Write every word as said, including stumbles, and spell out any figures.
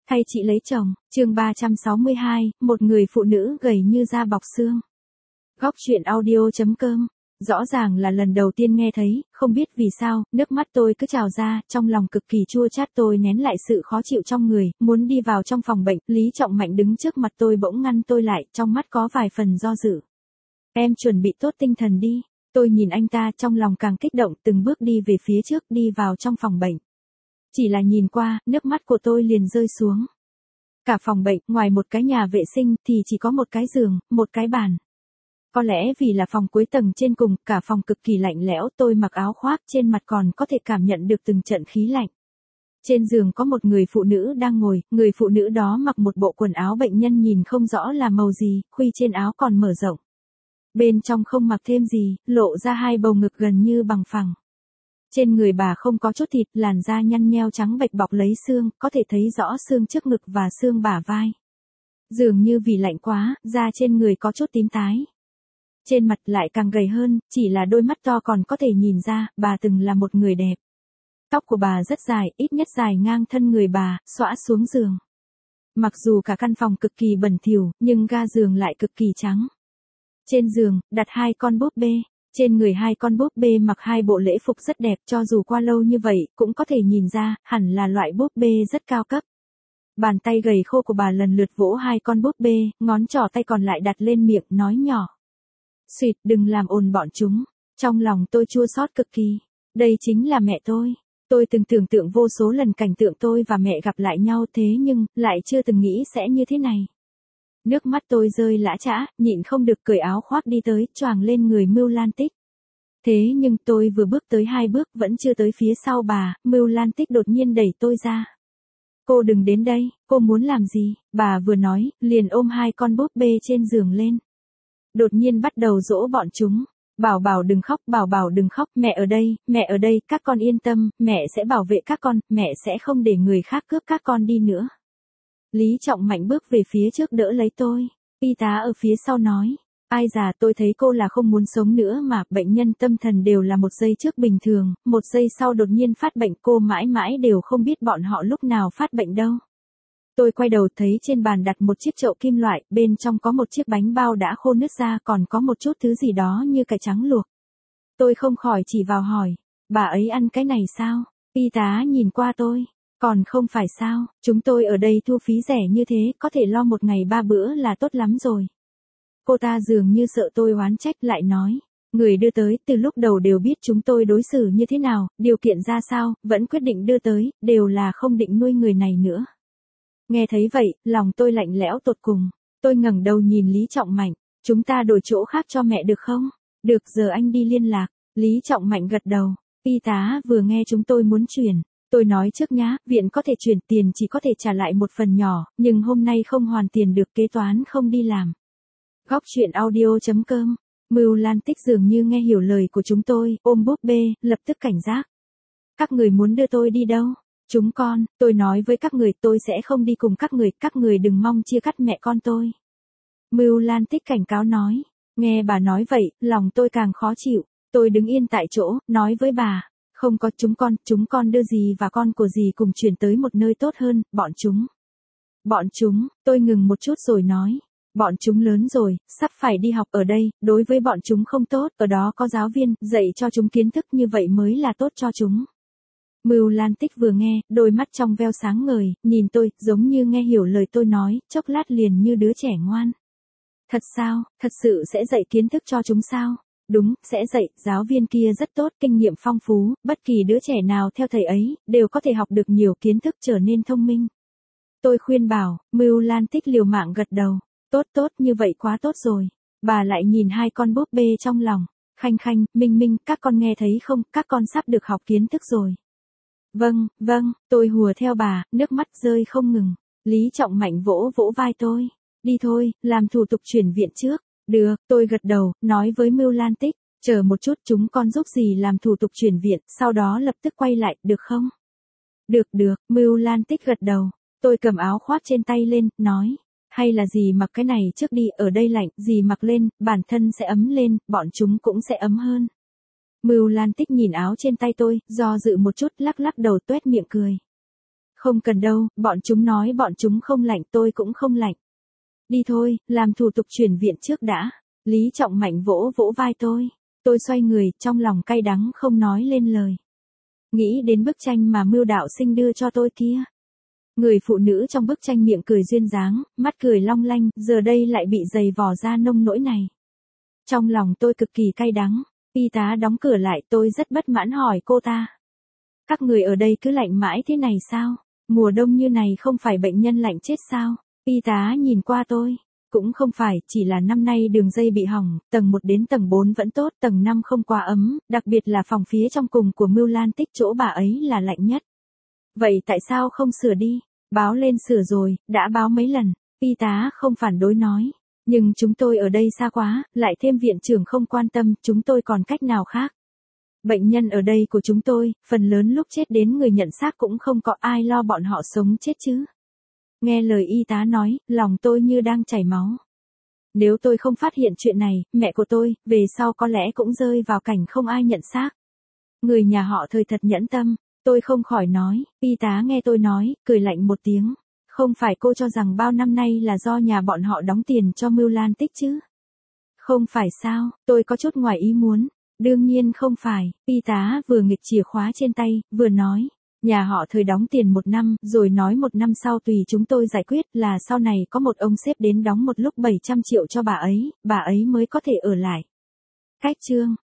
Thay chị lấy chồng, chương ba trăm sáu mươi hai, một người phụ nữ gầy như da bọc xương. Góc truyện audio chấm com. Rõ ràng là lần đầu tiên nghe thấy, không biết vì sao, nước mắt tôi cứ trào ra, trong lòng cực kỳ chua chát. Tôi nén lại sự khó chịu trong người, muốn đi vào trong phòng bệnh. Lý Trọng Mạnh đứng trước mặt tôi bỗng ngăn tôi lại, trong mắt có vài phần do dự. Em chuẩn bị tốt tinh thần đi. Tôi nhìn anh ta, trong lòng càng kích động, từng bước đi về phía trước, đi vào trong phòng bệnh. Chỉ là nhìn qua, nước mắt của tôi liền rơi xuống. Cả phòng bệnh, ngoài một cái nhà vệ sinh, thì chỉ có một cái giường, một cái bàn. Có lẽ vì là phòng cuối tầng trên cùng, cả phòng cực kỳ lạnh lẽo. Tôi mặc áo khoác, trên mặt còn có thể cảm nhận được từng trận khí lạnh. Trên giường có một người phụ nữ đang ngồi, người phụ nữ đó mặc một bộ quần áo bệnh nhân nhìn không rõ là màu gì, khuy trên áo còn mở rộng. Bên trong không mặc thêm gì, lộ ra hai bầu ngực gần như bằng phẳng. Trên người bà không có chút thịt, làn da nhăn nheo trắng bệch bọc lấy xương, có thể thấy rõ xương trước ngực và xương bả vai. Dường như vì lạnh quá, da trên người có chút tím tái. Trên mặt lại càng gầy hơn, chỉ là đôi mắt to còn có thể nhìn ra, bà từng là một người đẹp. Tóc của bà rất dài, ít nhất dài ngang thân người bà, xõa xuống giường. Mặc dù cả căn phòng cực kỳ bẩn thỉu, nhưng ga giường lại cực kỳ trắng. Trên giường, đặt hai con búp bê. Trên người hai con búp bê mặc hai bộ lễ phục rất đẹp, cho dù qua lâu như vậy, cũng có thể nhìn ra, hẳn là loại búp bê rất cao cấp. Bàn tay gầy khô của bà lần lượt vỗ hai con búp bê, ngón trỏ tay còn lại đặt lên miệng, nói nhỏ. Xuyệt, đừng làm ồn bọn chúng. Trong lòng tôi chua xót cực kỳ. Đây chính là mẹ tôi. Tôi từng tưởng tượng vô số lần cảnh tượng tôi và mẹ gặp lại nhau, thế nhưng, lại chưa từng nghĩ sẽ như thế này. Nước mắt tôi rơi lã chã, nhịn không được cởi áo khoác đi tới, choàng lên người Mưu Lan Tích. Thế nhưng tôi vừa bước tới hai bước vẫn chưa tới phía sau bà, Mưu Lan Tích đột nhiên đẩy tôi ra. Cô đừng đến đây, cô muốn làm gì? Bà vừa nói, liền ôm hai con búp bê trên giường lên. Đột nhiên bắt đầu dỗ bọn chúng. Bảo Bảo đừng khóc, Bảo Bảo đừng khóc, mẹ ở đây, mẹ ở đây, các con yên tâm, mẹ sẽ bảo vệ các con, mẹ sẽ không để người khác cướp các con đi nữa. Lý Trọng Mạnh bước về phía trước đỡ lấy tôi. Y tá ở phía sau nói. Ai già, tôi thấy cô là không muốn sống nữa mà, bệnh nhân tâm thần đều là một giây trước bình thường, một giây sau đột nhiên phát bệnh, cô mãi mãi đều không biết bọn họ lúc nào phát bệnh đâu. Tôi quay đầu thấy trên bàn đặt một chiếc chậu kim loại, bên trong có một chiếc bánh bao đã khô nứt ra, còn có một chút thứ gì đó như cải trắng luộc. Tôi không khỏi chỉ vào hỏi, bà ấy ăn cái này sao? Y tá nhìn qua tôi. Còn không phải sao, chúng tôi ở đây thu phí rẻ như thế, có thể lo một ngày ba bữa là tốt lắm rồi. Cô ta dường như sợ tôi oán trách, lại nói, người đưa tới từ lúc đầu đều biết chúng tôi đối xử như thế nào, điều kiện ra sao, vẫn quyết định đưa tới, đều là không định nuôi người này nữa. Nghe thấy vậy, lòng tôi lạnh lẽo tột cùng. Tôi ngẩng đầu nhìn Lý Trọng Mạnh, chúng ta đổi chỗ khác cho mẹ được không? Được, giờ anh đi liên lạc. Lý Trọng Mạnh gật đầu. Y tá vừa nghe chúng tôi muốn chuyển. Tôi nói trước nhá, viện có thể chuyển tiền, chỉ có thể trả lại một phần nhỏ, nhưng hôm nay không hoàn tiền được, kế toán không đi làm. Góc truyện audio chấm com. Mưu Lan Tích dường như nghe hiểu lời của chúng tôi, ôm búp bê, lập tức cảnh giác. Các người muốn đưa tôi đi đâu? Chúng con, tôi nói với các người, tôi sẽ không đi cùng các người, các người đừng mong chia cắt mẹ con tôi. Mưu Lan Tích cảnh cáo nói. Nghe bà nói vậy, lòng tôi càng khó chịu. Tôi đứng yên tại chỗ, nói với bà. Không có, chúng con, chúng con đưa dì và con của dì cùng chuyển tới một nơi tốt hơn, bọn chúng. Bọn chúng, tôi ngừng một chút rồi nói. Bọn chúng lớn rồi, sắp phải đi học ở đây, đối với bọn chúng không tốt, ở đó có giáo viên, dạy cho chúng kiến thức, như vậy mới là tốt cho chúng. Mưu Lan Tích vừa nghe, đôi mắt trong veo sáng ngời, nhìn tôi, giống như nghe hiểu lời tôi nói, chốc lát liền như đứa trẻ ngoan. Thật sao, thật sự sẽ dạy kiến thức cho chúng sao? Đúng, sẽ dạy, giáo viên kia rất tốt, kinh nghiệm phong phú, bất kỳ đứa trẻ nào theo thầy ấy, đều có thể học được nhiều kiến thức, trở nên thông minh. Tôi khuyên bảo, Mưu Lan Tích liều mạng gật đầu. Tốt tốt, như vậy quá tốt rồi. Bà lại nhìn hai con búp bê trong lòng. Khanh Khanh, Minh Minh, các con nghe thấy không, các con sắp được học kiến thức rồi. Vâng, vâng, tôi hùa theo bà, nước mắt rơi không ngừng. Lý Trọng Mạnh vỗ vỗ vai tôi. Đi thôi, làm thủ tục chuyển viện trước. Được, tôi gật đầu, nói với Mưu Lan Tích. Chờ một chút, chúng con giúp dì làm thủ tục chuyển viện, sau đó lập tức quay lại, được không? Được được, Mưu Lan Tích gật đầu. Tôi cầm áo khoác trên tay lên, nói. Hay là dì mặc cái này trước đi, ở đây lạnh, dì mặc lên, bản thân sẽ ấm lên, bọn chúng cũng sẽ ấm hơn. Mưu Lan Tích nhìn áo trên tay tôi, do dự một chút, lắc lắc đầu, tuét miệng cười. Không cần đâu, bọn chúng nói bọn chúng không lạnh tôi cũng không lạnh. Đi thôi, làm thủ tục chuyển viện trước đã. Lý Trọng Mạnh vỗ vỗ vai tôi. Tôi xoay người, trong lòng cay đắng không nói lên lời. Nghĩ đến bức tranh mà Mưu đạo sinh đưa cho tôi kia. Người phụ nữ trong bức tranh miệng cười duyên dáng, mắt cười long lanh, giờ đây lại bị giày vò ra nông nỗi này. Trong lòng tôi cực kỳ cay đắng. Y tá đóng cửa lại, tôi rất bất mãn hỏi cô ta. Các người ở đây cứ lạnh mãi thế này sao? Mùa đông như này không phải bệnh nhân lạnh chết sao? Y tá nhìn qua tôi. Cũng không phải, chỉ là năm nay đường dây bị hỏng, tầng một đến tầng bốn vẫn tốt, tầng năm không quá ấm, đặc biệt là phòng phía trong cùng của Mưu Lan Tích chỗ bà ấy là lạnh nhất. Vậy tại sao không sửa đi? Báo lên sửa rồi, đã báo mấy lần. Y tá không phản đối nói. Nhưng chúng tôi ở đây xa quá, lại thêm viện trưởng không quan tâm, chúng tôi còn cách nào khác. Bệnh nhân ở đây của chúng tôi, phần lớn lúc chết đến người nhận xác cũng không có ai lo bọn họ sống chết chứ. Nghe lời y tá nói, lòng tôi như đang chảy máu. Nếu tôi không phát hiện chuyện này, mẹ của tôi, về sau có lẽ cũng rơi vào cảnh không ai nhận xác. Người nhà họ Thời thật nhẫn tâm, tôi không khỏi nói, y tá nghe tôi nói, cười lạnh một tiếng. Không phải cô cho rằng bao năm nay là do nhà bọn họ đóng tiền cho Mưu Lan Tích chứ? Không phải sao, tôi có chút ngoài ý muốn. Đương nhiên không phải, y tá vừa nghịch chìa khóa trên tay, vừa nói. Nhà họ Thời đóng tiền một năm, rồi nói một năm sau tùy chúng tôi giải quyết là sau này có một ông sếp đến đóng một lúc bảy trăm triệu cho bà ấy, bà ấy mới có thể ở lại. Cách chương.